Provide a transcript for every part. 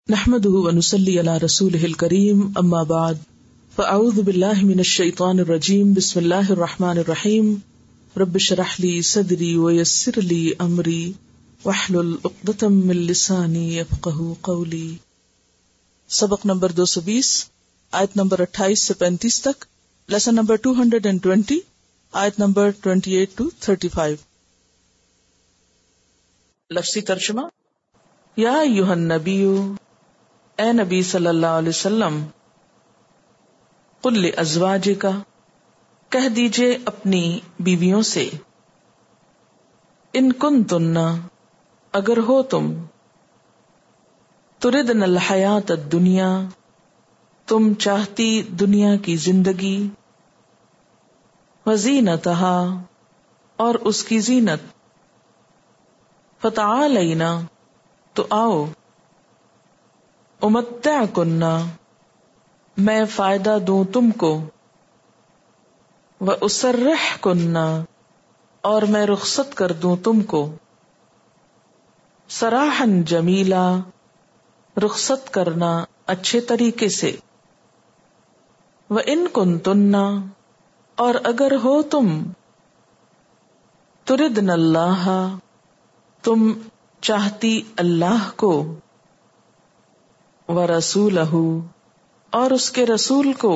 نحمده ونصلي على رسوله الكريم اما بعد فاعوذ بالله من الشيطان الرجيم بسم الله الرحمن الرحيم رب اشرح لي صدري ويسر لي امري واحلل عقدة من لساني يفقهوا قولي. سبق نمبر 220 آیت نمبر 28 سے 35 تک، لیسن نمبر 220 آیت نمبر 28 to 35. لفظی ترجمہ: یا ایھا النبی، اے نبی صلی اللہ علیہ وسلم، قل لازواجک، کہہ دیجئے اپنی بیویوں سے، ان کنتن، اگر ہو تم، تردن الحیات الدنیا، تم چاہتی دنیا کی زندگی، وزینتہا، اور اس کی زینت، فتعالینا، تو آؤ، امتعکن، میں فائدہ دوں تم کو، واسرحکن، اور میں رخصت کر دوں تم کو، سراحا جمیلا، رخصت کرنا اچھے طریقے سے، وان کنتن، اور اگر ہو تم، تردن اللہ، تم چاہتی اللہ کو، ورسولہ، اور اس کے رسول کو،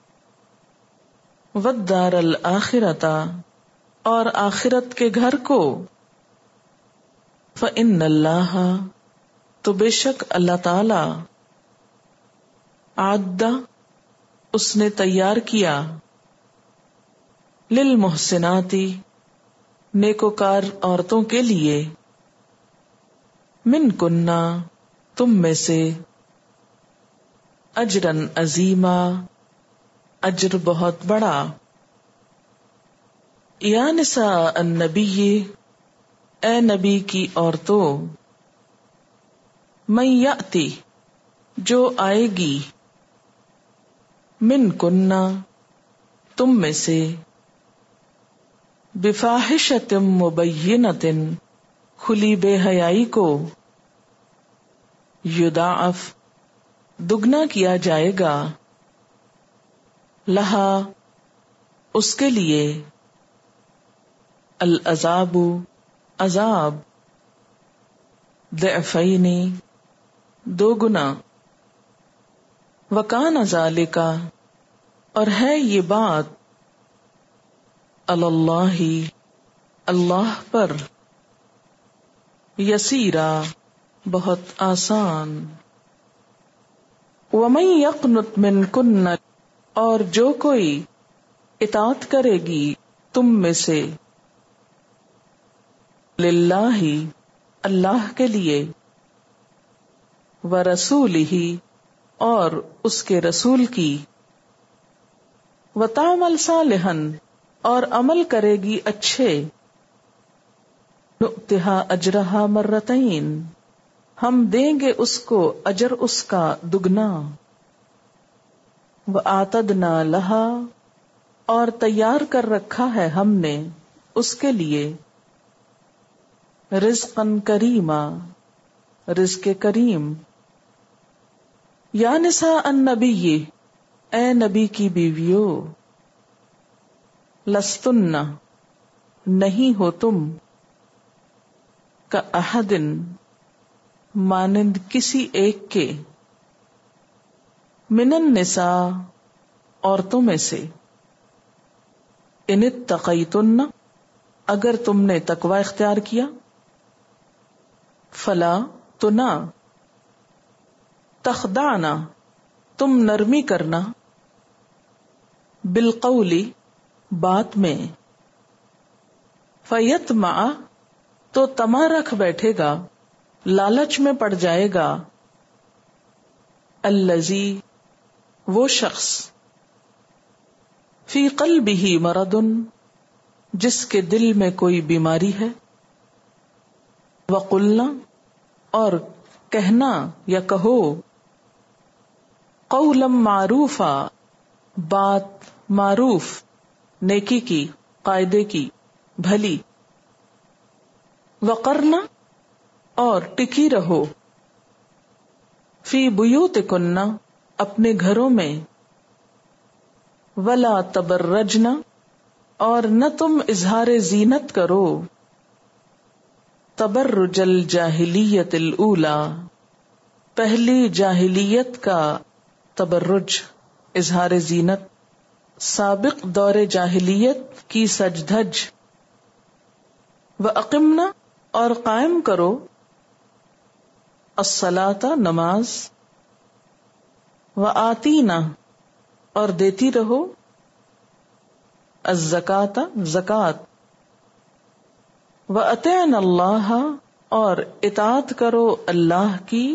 والدار الآخرۃ، اور آخرت کے گھر کو، فإن اللہ، تو بے شک اللہ تعالی، اعد، اس نے تیار کیا، للمحسنات، نیکوکار عورتوں کے لیے، منکن، تم میں سے، اجرا عظیما، اجر بہت بڑا. یا نساء النبی، اے نبی کی عورتوں، من یأتی، جو آئے گی، منکن، تم میں سے، بفاحشۃ مبینۃ، کھلی بے حیائی کو، یضاعف، دگنا کیا جائے گا، لہا، اس کے لیے، العذاب، عذاب، ضعفین، دو گنا، وکان ذالک، اور ہے یہ بات، علی اللہ، اللہ پر، یسیرا، بہت آسان. ومن یقنت منکن، اور جو کوئی اطاعت کرے گی تم میں سے، للہ، اللہ کے لیے، ورسولہ، اور اس کے رسول کی، وتعمل صالحا، اور عمل کرے گی اچھے، نؤتھا اجرہا مرتین، ہم دیں گے اس کو اجر اس کا دگنا، وَآتَدْنَا لَهَا، اور تیار کر رکھا ہے ہم نے اس کے لیے، رزقاً کریما، رزق کریم. یا نساء النبی، اے نبی کی بیویو، لستن، نہیں ہو تم، کاحد، مانند کسی ایک کے، من النساء، عورتوں میں سے، ان اتقیتن، اگر تم نے تقوی اختیار کیا، فلا، تو نہ، تخدعنا، تم نرمی کرنا، بالقول، بات میں، فیطمع، تو طمع رکھ بیٹھے گا، لالچ میں پڑ جائے گا، الذی، وہ شخص، فی قلبہ مرض، جس کے دل میں کوئی بیماری ہے، وقلنا، اور کہنا یا کہو، قولا معروفا، بات معروف، نیکی کی، قاعدے کی، بھلی، وقرنا، اور ٹکی رہو، فی بیوتکن اپنے گھروں میں، ولا تبرجن اور نہ تم اظہار زینت کرو، تبرج الجاہلیت الاولی پہلی جاہلیت کا تبرج اظہار زینت، سابق دور جاہلیت کی سج دھج، وَأَقِمْنَا اور قائم کرو، الصلاۃ نماز، وَآتِينَا اور دیتی رہو، الزکاۃ زکوٰۃ، وَأَطِعْنَا اللَّهَ اور اطاعت کرو اللہ کی،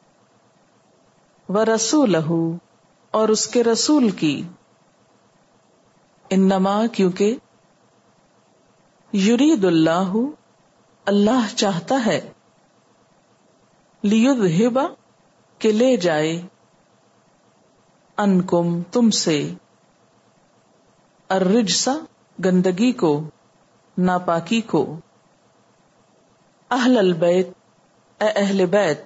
وَرَسُولَهُ اور اس کے رسول کی، انما کیونکہ، یرید اللہ اللہ چاہتا ہے، لیذہب کہ لے جائے، عنکم تم سے، الرجس گندگی کو، ناپاکی کو، اہل البیت اے اہل بیت،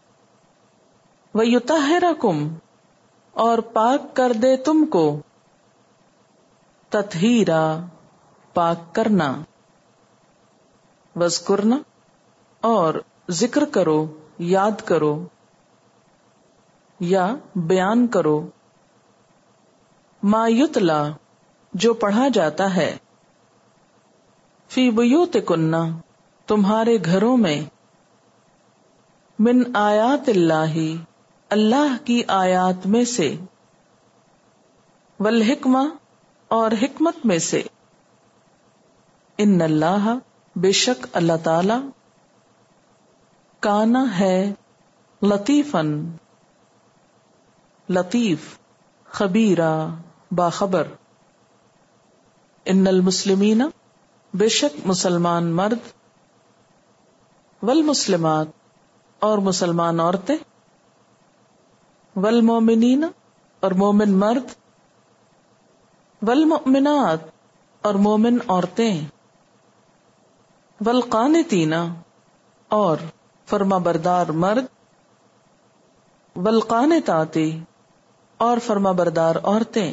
ویطہرکم اور پاک کر دے تم کو، تطہیرا پاک کرنا، واذکرنا اور ذکر کرو یاد کرو یا بیان کرو، ما یتلا جو پڑھا جاتا ہے، فی بیوتکن تمہارے گھروں میں، من آیات اللہ اللہ کی آیات میں سے، والحکمہ اور حکمت میں سے، ان اللہ بے شک اللہ تعالی، کانا ہے، لطیفاً لطیف، خبیرہ باخبر، ان المسلمین بے شک مسلمان مرد، والمسلمات اور مسلمان عورتیں، والمومنین اور مومن مرد، والمؤمنات اور مومن عورتیں، والقانتین اور فرما بردار مرد، والقانتات اور فرما بردار عورتیں،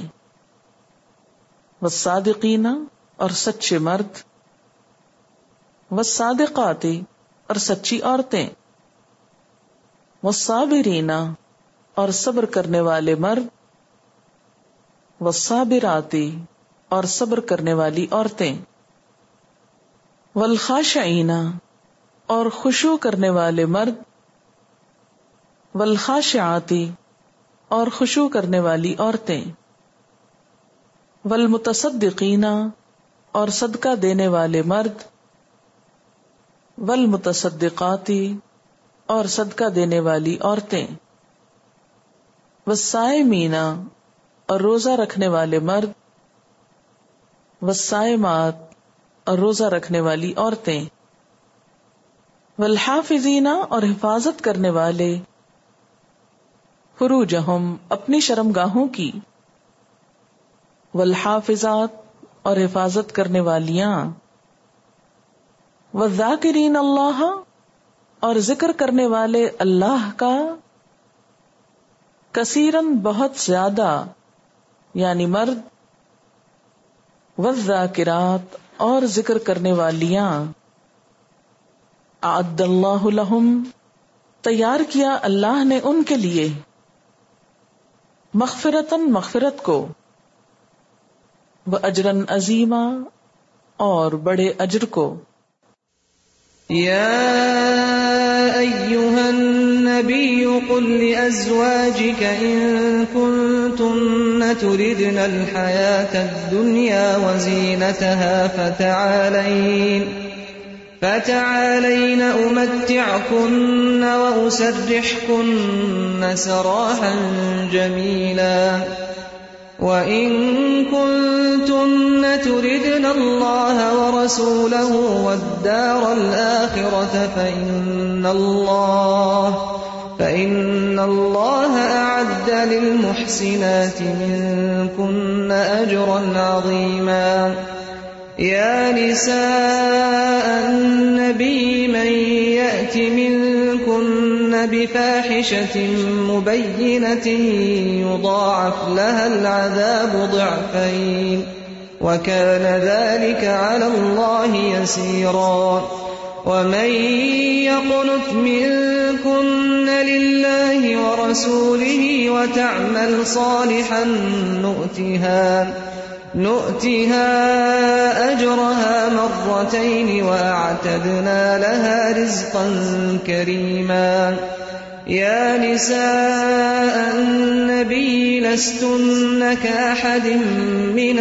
والصادقین اور سچے مرد، والصادقات اور سچی عورتیں، والصابرین اور صبر کرنے والے مرد، والصابرات اور صبر کرنے والی عورتیں، والخاشعین اور خشوع کرنے والے مرد، والخاشعات اور خشوع کرنے والی عورتیں، والمتصدقین اور صدقہ دینے والے مرد، والمتصدقات اور صدقہ دینے والی عورتیں، والصائمین اور روزہ رکھنے والے مرد، والصائمات اور روزہ رکھنے والی عورتیں، والحافظین اور حفاظت کرنے والے، فروجہم اپنی شرمگاہوں کی، والحافظات اور حفاظت کرنے والیاں، والذاکرین اللہ اور ذکر کرنے والے اللہ کا، کثیراً بہت زیادہ یعنی مرد، والذاکرات اور ذکر کرنے والیاں، اعد اللہ لہم تیار کیا اللہ نے ان کے لیے، مغفرتاً مغفرت کو، واجراً عظیما اور بڑے اجر کو۔ یا ایھا النبی قل لأزواجک ان کنتن تردن الحیاة الدنیا وزینتها فتعالین امتعکن واسرحکن سراحا جمیلا وَإِن كُنتُنَّ تُرِدْنَ اللَّهَ وَرَسُولَهُ وَالدَّارَ الْآخِرَةَ فَإِنَّ اللَّهَ أَعَدَّ لِلْمُحْسِنَاتِ مِنكُنَّ أَجْرًا عَظِيمًا يَا نِسَاءَ النَّبِيِّ مَن يَأْتِ مِنكُنَّ بفاحشة مبينة يضاعف لها العذاب ضعفين وكان ذلك على الله يسيرا. ومن يقنت منكن لله ورسوله وتعمل صالحا نؤتها أجرها مرتين وأعتدنا لها رزقا كريما. يا نساء النبي لستن كأحد من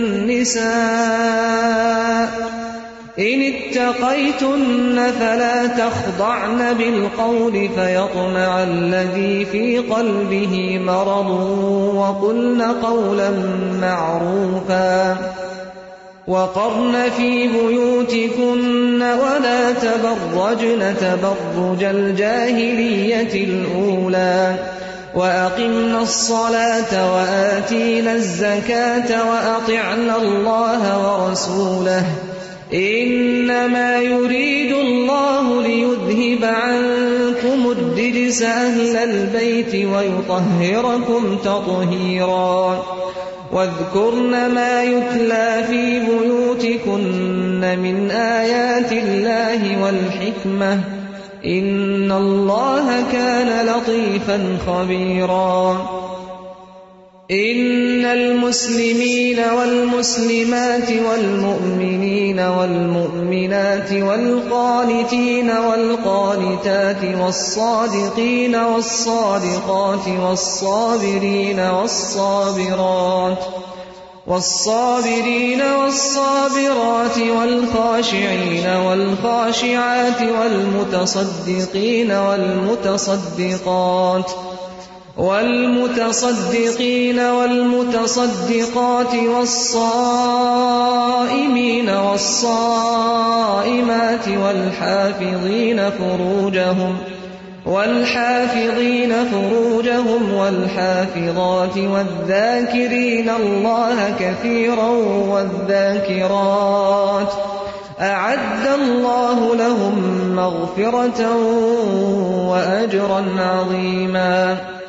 النساء إن اتقيتن فلا تخضعن بالقول فيطمع الذي في قلبه مرض وقلن قولا معروفا. وقرن في بيوتكن ولا تبرجن تبرج الجاهلية الأولى وأقمنا الصلاة وآتينا الزكاة وأطعنا الله ورسوله إنما يريد الله ليذهب عنكم الرجس أهل البيت ويطهركم تطهيرا. واذكرن ما يتلى في بيوتكن من آيات الله والحكمة إن الله كان لطيفا خبيرا. إن المسلمين والمسلمات والمؤمنين والمؤمنات والقانتين والقانتات والصادقين والصادقات والصابرين والصابرات والخاشعين والخاشعات والمتصدقين والمتصدقات والصائمين والصائمات والحافظين فروجهم والحافظات والذاكرين الله كثيرا والذاكرات أعد الله لهم مغفرة وأجرا عظيما.